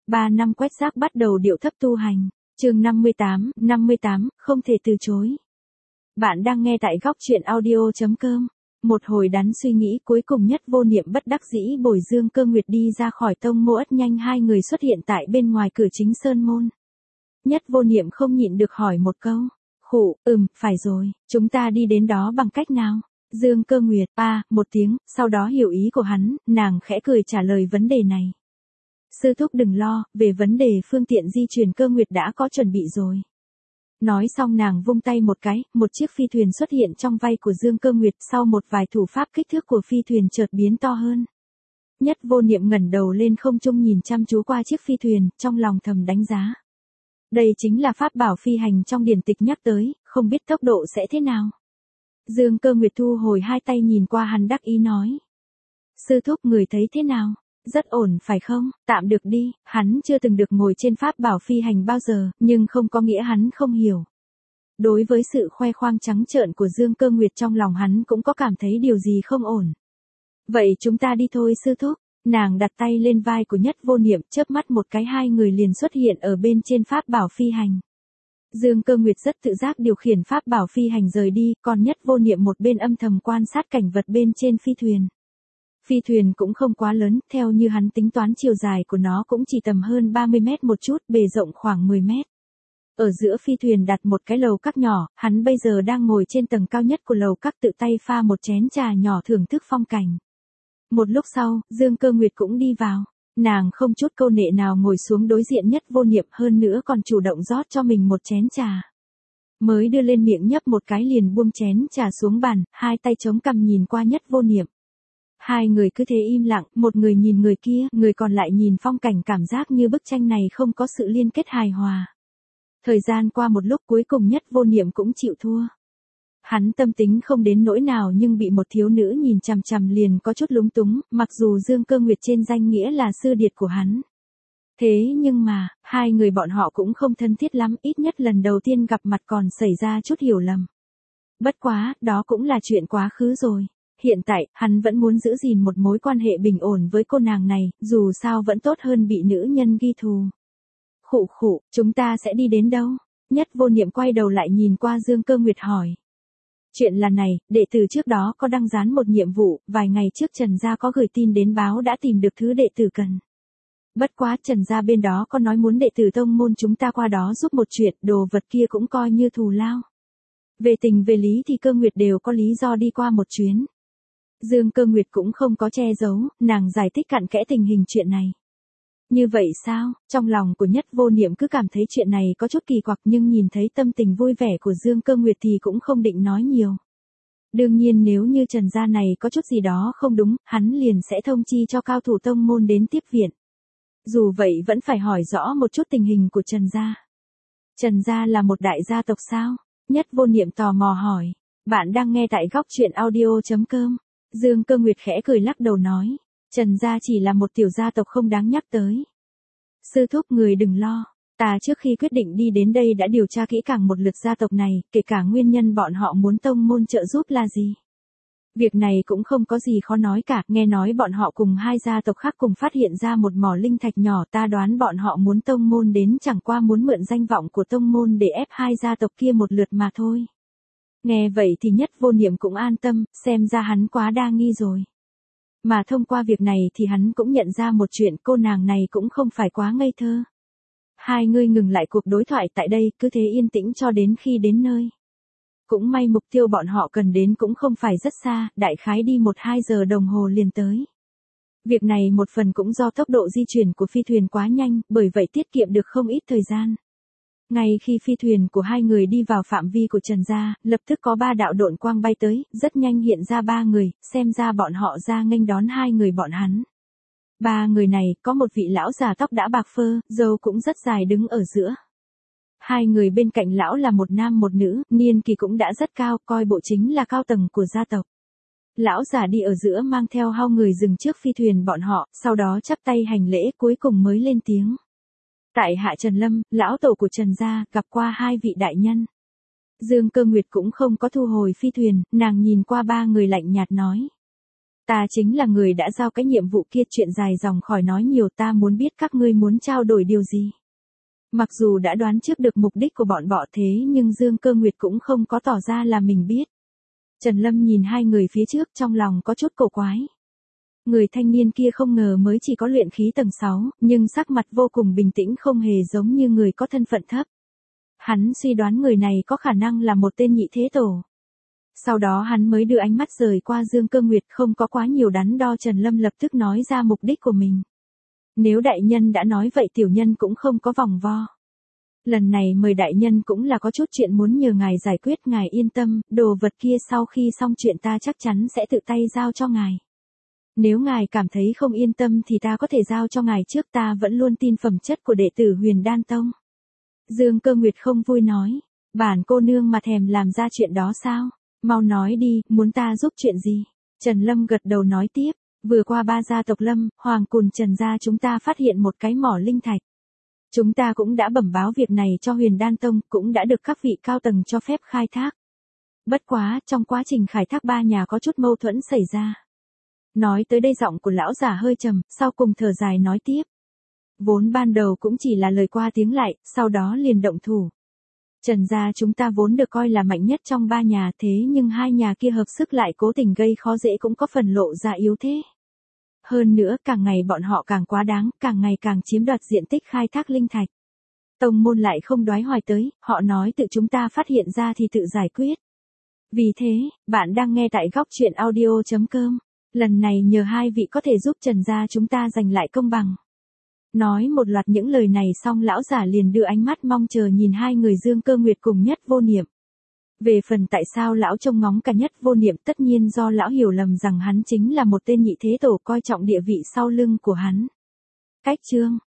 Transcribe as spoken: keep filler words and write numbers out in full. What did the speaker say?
Ba năm quét rác bắt đầu điệu thấp tu hành. Chương năm mươi tám, năm mươi tám, không thể từ chối. Bạn đang nghe tại góc truyện audio chấm com. Một hồi đắn suy nghĩ, cuối cùng Nhất Vô Niệm bất đắc dĩ bồi Dương Cơ Nguyệt đi ra khỏi tông môn. Ất nhanh hai người xuất hiện tại bên ngoài cửa chính sơn môn. Nhất Vô Niệm không nhịn được hỏi một câu. Khụ, ừm, phải rồi, chúng ta đi đến đó bằng cách nào? Dương Cơ Nguyệt, a, một tiếng, sau đó hiểu ý của hắn, nàng khẽ cười trả lời vấn đề này. Sư thúc đừng lo, về vấn đề phương tiện di chuyển Cơ Nguyệt đã có chuẩn bị rồi. Nói xong nàng vung tay một cái, một chiếc phi thuyền xuất hiện trong vai của Dương Cơ Nguyệt, sau một vài thủ pháp kích thước của phi thuyền chợt biến to hơn. Nhất Vô Niệm ngẩng đầu lên không trung nhìn chăm chú qua chiếc phi thuyền, trong lòng thầm đánh giá. Đây chính là pháp bảo phi hành trong điển tịch nhắc tới, không biết tốc độ sẽ thế nào. Dương Cơ Nguyệt thu hồi hai tay nhìn qua hắn đắc ý nói. Sư thúc người thấy thế nào? Rất ổn phải không? Tạm được đi, hắn chưa từng được ngồi trên pháp bảo phi hành bao giờ, nhưng không có nghĩa hắn không hiểu. Đối với sự khoe khoang trắng trợn của Dương Cơ Nguyệt trong lòng hắn cũng có cảm thấy điều gì không ổn. Vậy chúng ta đi thôi sư thúc. Nàng đặt tay lên vai của Nhất Vô Niệm, chớp mắt một cái hai người liền xuất hiện ở bên trên pháp bảo phi hành. Dương Cơ Nguyệt rất tự giác điều khiển pháp bảo phi hành rời đi, còn Nhất Vô Niệm một bên âm thầm quan sát cảnh vật bên trên phi thuyền. Phi thuyền cũng không quá lớn, theo như hắn tính toán chiều dài của nó cũng chỉ tầm hơn ba mươi mét một chút, bề rộng khoảng mười mét. Ở giữa phi thuyền đặt một cái lầu các nhỏ, hắn bây giờ đang ngồi trên tầng cao nhất của lầu các tự tay pha một chén trà nhỏ thưởng thức phong cảnh. Một lúc sau, Dương Cơ Nguyệt cũng đi vào. Nàng không chút câu nệ nào ngồi xuống đối diện Nhất Vô Niệm, hơn nữa còn chủ động rót cho mình một chén trà. Mới đưa lên miệng nhấp một cái liền buông chén trà xuống bàn, hai tay chống cằm nhìn qua Nhất Vô Niệm. Hai người cứ thế im lặng, một người nhìn người kia, người còn lại nhìn phong cảnh, cảm giác như bức tranh này không có sự liên kết hài hòa. Thời gian qua một lúc cuối cùng Nhất Vô Niệm cũng chịu thua. Hắn tâm tính không đến nỗi nào nhưng bị một thiếu nữ nhìn chằm chằm liền có chút lúng túng, mặc dù Dương Cơ Nguyệt trên danh nghĩa là sư điệt của hắn. Thế nhưng mà, hai người bọn họ cũng không thân thiết lắm, ít nhất lần đầu tiên gặp mặt còn xảy ra chút hiểu lầm. Bất quá, đó cũng là chuyện quá khứ rồi. Hiện tại, hắn vẫn muốn giữ gìn một mối quan hệ bình ổn với cô nàng này, dù sao vẫn tốt hơn bị nữ nhân ghi thù. Khụ khụ, chúng ta sẽ đi đến đâu? Nhất Vô Niệm quay đầu lại nhìn qua Dương Cơ Nguyệt hỏi. Chuyện là này, đệ tử trước đó có đăng dán một nhiệm vụ, vài ngày trước Trần Gia có gửi tin đến báo đã tìm được thứ đệ tử cần. Bất quá Trần Gia bên đó có nói muốn đệ tử tông môn chúng ta qua đó giúp một chuyện, đồ vật kia cũng coi như thù lao. Về tình về lý thì Cơ Nguyệt đều có lý do đi qua một chuyến. Dương Cơ Nguyệt cũng không có che giấu, nàng giải thích cặn kẽ tình hình chuyện này. Như vậy sao? Trong lòng của Nhất Vô Niệm cứ cảm thấy chuyện này có chút kỳ quặc, nhưng nhìn thấy tâm tình vui vẻ của Dương Cơ Nguyệt thì cũng không định nói nhiều. Đương nhiên nếu như Trần Gia này có chút gì đó không đúng, hắn liền sẽ thông chi cho cao thủ tông môn đến tiếp viện. Dù vậy vẫn phải hỏi rõ một chút tình hình của Trần Gia. Trần Gia là một đại gia tộc sao? Nhất Vô Niệm tò mò hỏi. Bạn đang nghe tại góc truyện audio chấm com. Dương Cơ Nguyệt khẽ cười lắc đầu nói. Trần Gia chỉ là một tiểu gia tộc không đáng nhắc tới. Sư thúc người đừng lo, ta trước khi quyết định đi đến đây đã điều tra kỹ càng một lượt gia tộc này, kể cả nguyên nhân bọn họ muốn tông môn trợ giúp là gì. Việc này cũng không có gì khó nói cả, nghe nói bọn họ cùng hai gia tộc khác cùng phát hiện ra một mỏ linh thạch nhỏ, ta đoán bọn họ muốn tông môn đến chẳng qua muốn mượn danh vọng của tông môn để ép hai gia tộc kia một lượt mà thôi. Nghe vậy thì Nhất Vô Niệm cũng an tâm, xem ra hắn quá đa nghi rồi. Mà thông qua việc này thì hắn cũng nhận ra một chuyện, cô nàng này cũng không phải quá ngây thơ. Hai người ngừng lại cuộc đối thoại tại đây, cứ thế yên tĩnh cho đến khi đến nơi. Cũng may mục tiêu bọn họ cần đến cũng không phải rất xa, đại khái đi một hai giờ đồng hồ liền tới. Việc này một phần cũng do tốc độ di chuyển của phi thuyền quá nhanh, bởi vậy tiết kiệm được không ít thời gian. Ngay khi phi thuyền của hai người đi vào phạm vi của Trần Gia, lập tức có ba đạo độn quang bay tới, rất nhanh hiện ra ba người, xem ra bọn họ ra nghênh đón hai người bọn hắn. Ba người này, có một vị lão già tóc đã bạc phơ, râu cũng rất dài đứng ở giữa. Hai người bên cạnh lão là một nam một nữ, niên kỳ cũng đã rất cao, coi bộ chính là cao tầng của gia tộc. Lão già đi ở giữa mang theo hao người dừng trước phi thuyền bọn họ, sau đó chắp tay hành lễ cuối cùng mới lên tiếng. Tại hạ Trần Lâm, lão tổ của Trần Gia, gặp qua hai vị đại nhân. Dương Cơ Nguyệt cũng không có thu hồi phi thuyền, nàng nhìn qua ba người lạnh nhạt nói. Ta chính là người đã giao cái nhiệm vụ kia, chuyện dài dòng khỏi nói nhiều, ta muốn biết các ngươi muốn trao đổi điều gì. Mặc dù đã đoán trước được mục đích của bọn bọ thế nhưng Dương Cơ Nguyệt cũng không có tỏ ra là mình biết. Trần Lâm nhìn hai người phía trước trong lòng có chút cổ quái. Người thanh niên kia không ngờ mới chỉ có luyện khí tầng sáu, nhưng sắc mặt vô cùng bình tĩnh, không hề giống như người có thân phận thấp. Hắn suy đoán người này có khả năng là một tên nhị thế tổ. Sau đó hắn mới đưa ánh mắt rời qua Dương Cơ Nguyệt, không có quá nhiều đắn đo. Trần Lâm lập tức nói ra mục đích của mình. Nếu đại nhân đã nói vậy tiểu nhân cũng không có vòng vo. Lần này mời đại nhân cũng là có chút chuyện muốn nhờ ngài giải quyết, ngài yên tâm, đồ vật kia sau khi xong chuyện ta chắc chắn sẽ tự tay giao cho ngài. Nếu ngài cảm thấy không yên tâm thì ta có thể giao cho ngài trước, ta vẫn luôn tin phẩm chất của đệ tử Huyền Đan Tông. Dương Cơ Nguyệt không vui nói, bản cô nương mà thèm làm ra chuyện đó sao? Mau nói đi, muốn ta giúp chuyện gì? Trần Lâm gật đầu nói tiếp, vừa qua ba gia tộc Lâm, Hoàng Cùn Trần gia chúng ta phát hiện một cái mỏ linh thạch. Chúng ta cũng đã bẩm báo việc này cho Huyền Đan Tông, cũng đã được các vị cao tầng cho phép khai thác. Bất quá, trong quá trình khai thác ba nhà có chút mâu thuẫn xảy ra. Nói tới đây giọng của lão giả hơi trầm, sau cùng thở dài nói tiếp. Vốn ban đầu cũng chỉ là lời qua tiếng lại, sau đó liền động thủ. Trần gia chúng ta vốn được coi là mạnh nhất trong ba nhà, thế nhưng hai nhà kia hợp sức lại cố tình gây khó dễ, cũng có phần lộ ra yếu thế. Hơn nữa càng ngày bọn họ càng quá đáng, càng ngày càng chiếm đoạt diện tích khai thác linh thạch. Tông môn lại không đoái hoài tới, họ nói tự chúng ta phát hiện ra thì tự giải quyết. Vì thế, bạn đang nghe tại góc truyện audio chấm com. Lần này nhờ hai vị có thể giúp Trần gia chúng ta giành lại công bằng. Nói một loạt những lời này xong lão giả liền đưa ánh mắt mong chờ nhìn hai người Dương Cơ Nguyệt cùng Nhất Vô Niệm. Về phần tại sao lão trông ngóng cả Nhất Vô Niệm, tất nhiên do lão hiểu lầm rằng hắn chính là một tên nhị thế tổ, coi trọng địa vị sau lưng của hắn. Cách chương